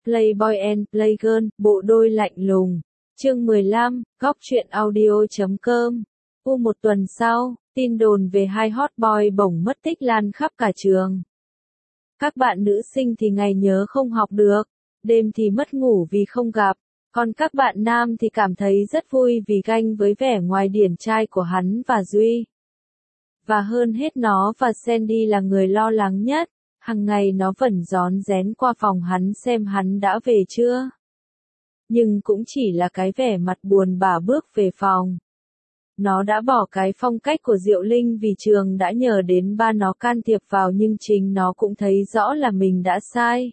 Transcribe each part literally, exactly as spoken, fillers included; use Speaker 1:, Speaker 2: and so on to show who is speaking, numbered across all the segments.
Speaker 1: Playboy and Playgirl, bộ đôi lạnh lùng. Chương mười lăm, góc truyện audio chấm com. U một tuần sau, tin đồn về hai hot boy bổng mất tích lan khắp cả trường. Các bạn nữ sinh thì ngày nhớ không học được, đêm thì mất ngủ vì không gặp, còn các bạn nam thì cảm thấy rất vui vì ganh với vẻ ngoài điển trai của hắn và Duy. Và hơn hết nó và Sandy là người lo lắng nhất, hằng ngày nó vẫn rón rén qua phòng hắn xem hắn đã về chưa. Nhưng cũng chỉ là cái vẻ mặt buồn bã bước về phòng. Nó đã bỏ cái phong cách của Diệu Linh vì trường đã nhờ đến ba nó can thiệp vào nhưng chính nó cũng thấy rõ là mình đã sai.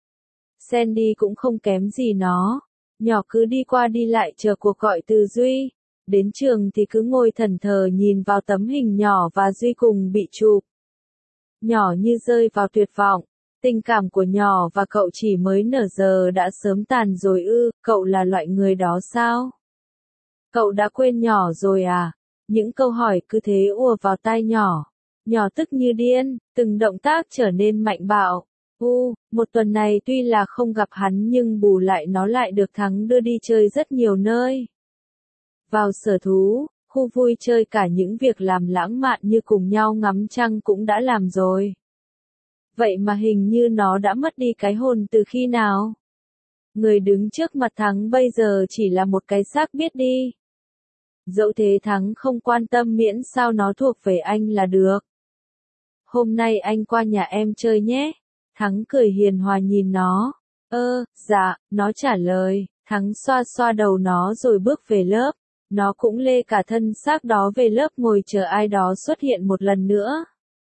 Speaker 1: Sandy cũng không kém gì nó. Nhỏ cứ đi qua đi lại chờ cuộc gọi từ Duy. Đến trường thì cứ ngồi thẫn thờ nhìn vào tấm hình nhỏ và Duy cùng bị chụp. Nhỏ như rơi vào tuyệt vọng. Tình cảm của nhỏ và cậu chỉ mới nở giờ đã sớm tàn rồi ư, cậu là loại người đó sao? Cậu đã quên nhỏ rồi à? Những câu hỏi cứ thế ùa vào tai nhỏ. Nhỏ tức như điên, từng động tác trở nên mạnh bạo. U, một tuần này tuy là không gặp hắn nhưng bù lại nó lại được Thắng đưa đi chơi rất nhiều nơi. Vào sở thú, khu vui chơi cả những việc làm lãng mạn như cùng nhau ngắm trăng cũng đã làm rồi. Vậy mà hình như nó đã mất đi cái hồn từ khi nào? Người đứng trước mặt Thắng bây giờ chỉ là một cái xác biết đi. Dẫu thế Thắng không quan tâm miễn sao nó thuộc về anh là được. Hôm nay anh qua nhà em chơi nhé. Thắng cười hiền hòa nhìn nó. Ơ, dạ, nó trả lời. Thắng xoa xoa đầu nó rồi bước về lớp. Nó cũng lê cả thân xác đó về lớp ngồi chờ ai đó xuất hiện một lần nữa.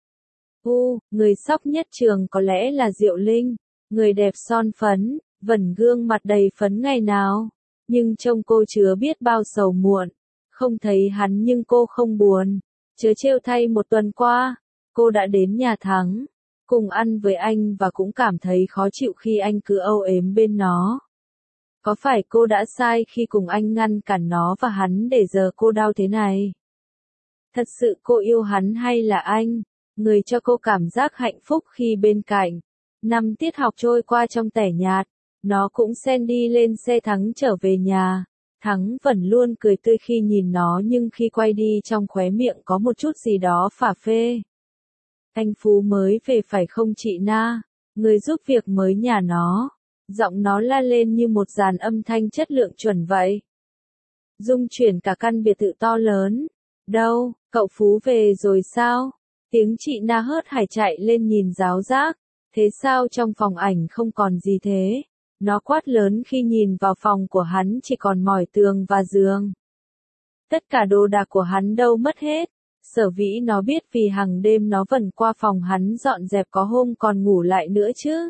Speaker 1: U, người sóc nhất trường có lẽ là Diệu Linh. Người đẹp son phấn, vẩn gương mặt đầy phấn ngày nào. Nhưng trông cô chứa biết bao sầu muộn. Không thấy hắn nhưng cô không buồn. Chớ trêu thay một tuần qua, cô đã đến nhà Thắng. Cùng ăn với anh và cũng cảm thấy khó chịu khi anh cứ âu yếm bên nó. Có phải cô đã sai khi cùng anh ngăn cản nó và hắn để giờ cô đau thế này? Thật sự cô yêu hắn hay là anh? Người cho cô cảm giác hạnh phúc khi bên cạnh. Năm tiết học trôi qua trong tẻ nhạt. Nó cũng Sandy lên xe Thắng trở về nhà. Thắng vẫn luôn cười tươi khi nhìn nó nhưng khi quay đi trong khóe miệng có một chút gì đó phả phê. Anh Phú mới về phải không chị Na? Người giúp việc mới nhà nó. Giọng nó la lên như một dàn âm thanh chất lượng chuẩn vậy. Rung chuyển cả căn biệt thự to lớn. Đâu, cậu Phú về rồi sao? Tiếng chị Na hớt hải chạy lên nhìn giáo giác. Thế sao trong phòng ảnh không còn gì thế? Nó quát lớn khi nhìn vào phòng của hắn chỉ còn mỏi tường và giường. Tất cả đồ đạc của hắn đâu mất hết. Sở vĩ nó biết vì hàng đêm nó vẫn qua phòng hắn dọn dẹp có hôm còn ngủ lại nữa chứ.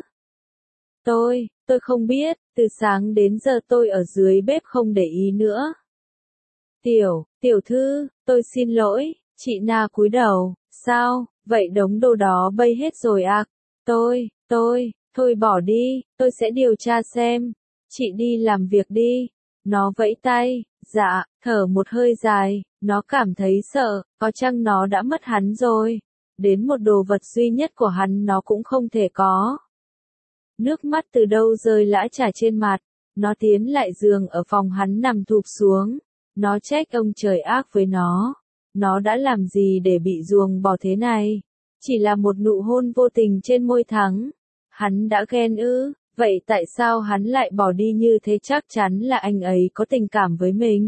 Speaker 1: Tôi, tôi không biết, từ sáng đến giờ tôi ở dưới bếp không để ý nữa. Tiểu, tiểu thư, tôi xin lỗi, chị Na cúi đầu, sao, vậy đống đồ đó bay hết rồi à? Tôi, tôi, thôi bỏ đi, tôi sẽ điều tra xem. Chị đi làm việc đi. Nó vẫy tay, dạ, thở một hơi dài, nó cảm thấy sợ, có chăng nó đã mất hắn rồi. Đến một đồ vật duy nhất của hắn nó cũng không thể có. Nước mắt từ đâu rơi lã chả trên mặt, nó tiến lại giường ở phòng hắn nằm thụp xuống. Nó trách ông trời ác với nó. Nó đã làm gì để bị ruồng bỏ thế này? Chỉ là một nụ hôn vô tình trên môi Thắng. Hắn đã ghen ư? Vậy tại sao hắn lại bỏ đi như thế? Chắc chắn là anh ấy có tình cảm với mình.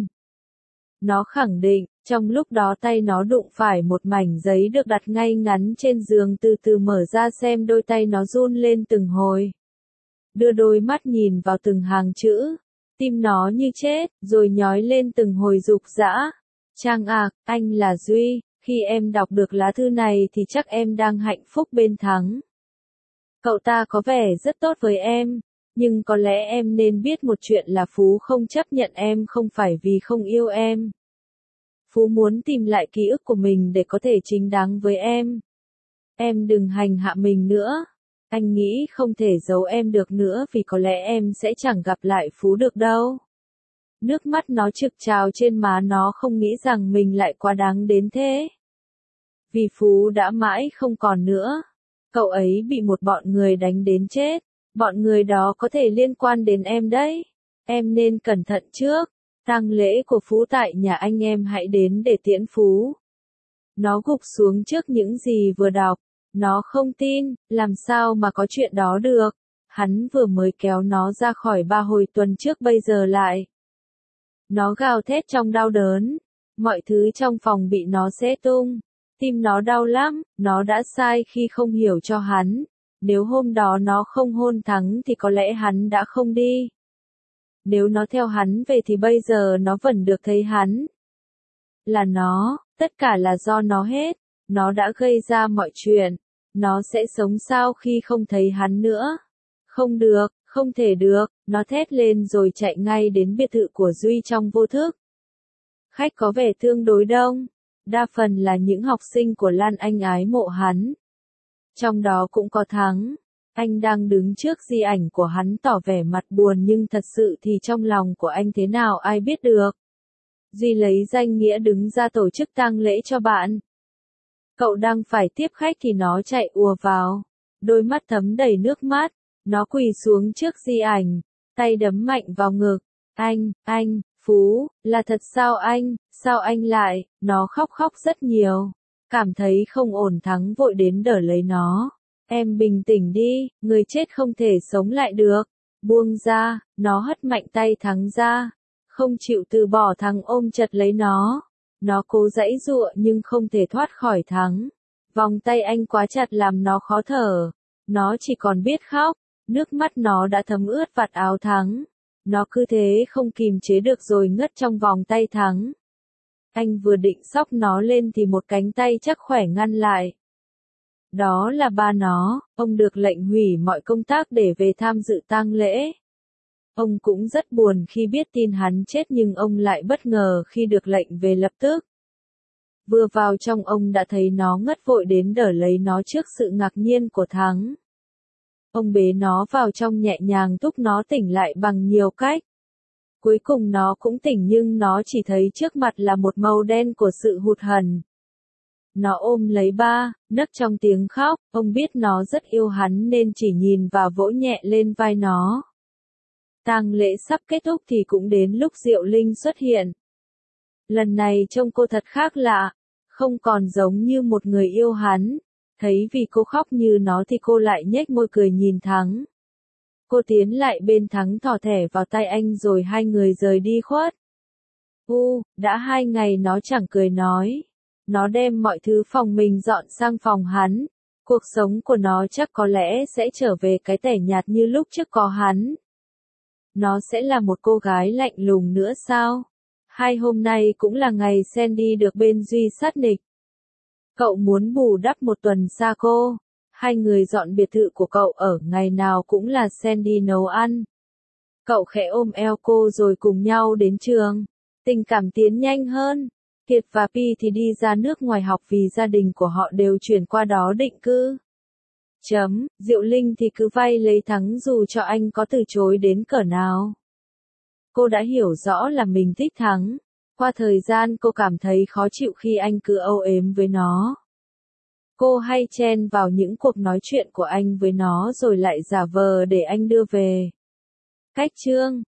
Speaker 1: Nó khẳng định, trong lúc đó tay nó đụng phải một mảnh giấy được đặt ngay ngắn trên giường từ từ mở ra xem đôi tay nó run lên từng hồi. Đưa đôi mắt nhìn vào từng hàng chữ, tim nó như chết, rồi nhói lên từng hồi dục dã. Trang à, anh là Duy, khi em đọc được lá thư này thì chắc em đang hạnh phúc bên Thắng. Cậu ta có vẻ rất tốt với em, nhưng có lẽ em nên biết một chuyện là Phú không chấp nhận em không phải vì không yêu em. Phú muốn tìm lại ký ức của mình để có thể chính đáng với em. Em đừng hành hạ mình nữa. Anh nghĩ không thể giấu em được nữa vì có lẽ em sẽ chẳng gặp lại Phú được đâu. Nước mắt nó trực trào trên má, nó không nghĩ rằng mình lại quá đáng đến thế. Vì Phú đã mãi không còn nữa. Cậu ấy bị một bọn người đánh đến chết. Bọn người đó có thể liên quan đến em đấy. Em nên cẩn thận trước. Tang lễ của Phú tại nhà anh em hãy đến để tiễn Phú. Nó gục xuống trước những gì vừa đọc. Nó không tin, làm sao mà có chuyện đó được. Hắn vừa mới kéo nó ra khỏi ba hồi tuần trước bây giờ lại. Nó gào thét trong đau đớn. Mọi thứ trong phòng bị nó xé tung. Tim nó đau lắm, nó đã sai khi không hiểu cho hắn. Nếu hôm đó nó không hôn Thắng thì có lẽ hắn đã không đi. Nếu nó theo hắn về thì bây giờ nó vẫn được thấy hắn. Là nó, tất cả là do nó hết. Nó đã gây ra mọi chuyện. Nó sẽ sống sao khi không thấy hắn nữa? Không được, không thể được, nó thét lên rồi chạy ngay đến biệt thự của Duy trong vô thức. Khách có vẻ tương đối đông. Đa phần là những học sinh của Lan Anh ái mộ hắn. Trong đó cũng có Thắng. Anh đang đứng trước di ảnh của hắn tỏ vẻ mặt buồn nhưng thật sự thì trong lòng của anh thế nào ai biết được. Duy lấy danh nghĩa đứng ra tổ chức tang lễ cho bạn. Cậu đang phải tiếp khách thì nó chạy ùa vào. Đôi mắt thấm đầy nước mắt. Nó quỳ xuống trước di ảnh. Tay đấm mạnh vào ngực. Anh, anh, Phú, là thật sao anh, sao anh lại, nó khóc khóc rất nhiều. Cảm thấy không ổn Thắng vội đến đỡ lấy nó. Em bình tĩnh đi, người chết không thể sống lại được. Buông ra, nó hất mạnh tay Thắng ra. Không chịu từ bỏ Thắng ôm chặt lấy nó. Nó cố giãy giụa nhưng không thể thoát khỏi Thắng. Vòng tay anh quá chặt làm nó khó thở. Nó chỉ còn biết khóc. Nước mắt nó đã thấm ướt vạt áo Thắng. Nó cứ thế không kìm chế được rồi ngất trong vòng tay Thắng. Anh vừa định xốc nó lên thì một cánh tay chắc khỏe ngăn lại. Đó là ba nó, ông được lệnh hủy mọi công tác để về tham dự tang lễ. Ông cũng rất buồn khi biết tin hắn chết nhưng ông lại bất ngờ khi được lệnh về lập tức. Vừa vào trong ông đã thấy nó ngất vội đến đỡ lấy nó trước sự ngạc nhiên của Thắng. Ông bế nó vào trong nhẹ nhàng thúc nó tỉnh lại bằng nhiều cách. Cuối cùng nó cũng tỉnh nhưng nó chỉ thấy trước mặt là một màu đen của sự hụt hẫng. Nó ôm lấy ba, nấc trong tiếng khóc, ông biết nó rất yêu hắn nên chỉ nhìn và vỗ nhẹ lên vai nó. Tang lễ sắp kết thúc thì cũng đến lúc Diệu Linh xuất hiện. Lần này trông cô thật khác lạ, không còn giống như một người yêu hắn. Thấy vì cô khóc như nó thì cô lại nhếch môi cười nhìn Thắng. Cô tiến lại bên Thắng thò thẻ vào tay anh rồi hai người rời đi khuất. U, đã hai ngày nó chẳng cười nói. Nó đem mọi thứ phòng mình dọn sang phòng hắn. Cuộc sống của nó chắc có lẽ sẽ trở về cái tẻ nhạt như lúc trước có hắn. Nó sẽ là một cô gái lạnh lùng nữa sao? Hai hôm nay cũng là ngày Sandy được bên Duy sát nịch. Cậu muốn bù đắp một tuần xa cô. Hai người dọn biệt thự của cậu ở ngày nào cũng là Sandy nấu ăn. Cậu khẽ ôm eo cô rồi cùng nhau đến trường. Tình cảm tiến nhanh hơn. Kiệt và Pi thì đi ra nước ngoài học vì gia đình của họ đều chuyển qua đó định cư. Chấm, Diệu Linh thì cứ vay lấy Thắng dù cho anh có từ chối đến cỡ nào. Cô đã hiểu rõ là mình thích Thắng. Qua thời gian cô cảm thấy khó chịu khi anh cứ âu yếm với nó. Cô hay chen vào những cuộc nói chuyện của anh với nó rồi lại giả vờ để anh đưa về. Cách chương